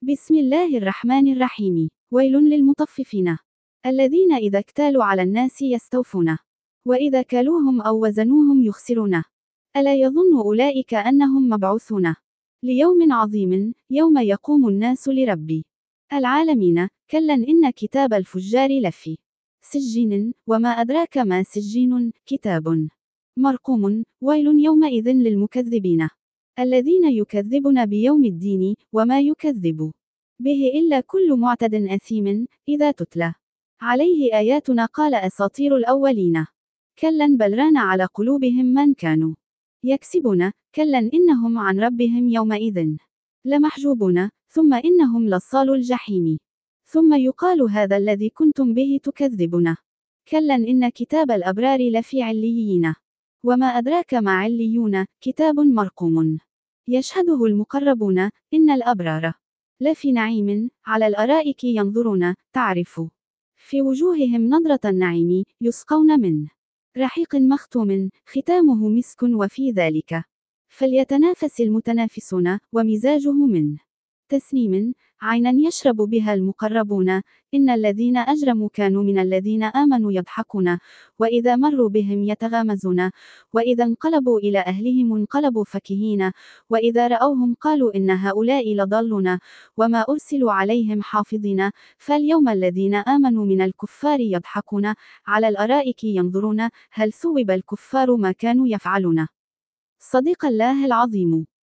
بسم الله الرحمن الرحيم. ويل للمطففين الذين إذا اكتالوا على الناس يستوفون وإذا كالوهم أو وزنوهم يخسرون ألا يظن أولئك أنهم مبعوثون ليوم عظيم يوم يقوم الناس لرب العالمين. كلا إن كتاب الفجار لفي سجين وما أدراك ما سجين كتاب مرقوم. ويل يومئذ للمكذبين الذين يكذبون بيوم الدين وما يكذب به إلا كل معتد أثيم إذا تتلى عليه آياتنا قال أساطير الأولين. كلا بل ران على قلوبهم من كانوا يكسبون. كلا إنهم عن ربهم يومئذ لمحجوبون ثم إنهم لصال الجحيم ثم يقال هذا الذي كنتم به تكذبون. كلا إن كتاب الأبرار لفي عليين وما أدراك ما عليون كتاب مرقوم يشهده المقربون إن الأبرار لفي نعيم على الأرائك ينظرون تعرف في وجوههم نضرة النعيم يسقون من رحيق مختوم ختامه مسك وفي ذلك فليتنافس المتنافسون ومزاجه من تسنيم عينا يشرب بها المقربون. إن الذين أجرموا كانوا من الذين آمنوا يضحكون وإذا مروا بهم يتغامزون وإذا انقلبوا إلى أهلهم انقلبوا فكهين وإذا رأوهم قالوا إن هؤلاء لضالون وما أرسلوا عليهم حافظين. فاليوم الذين آمنوا من الكفار يضحكون على الأرائك ينظرون هل ثوب الكفار ما كانوا يفعلون. صدق الله العظيم.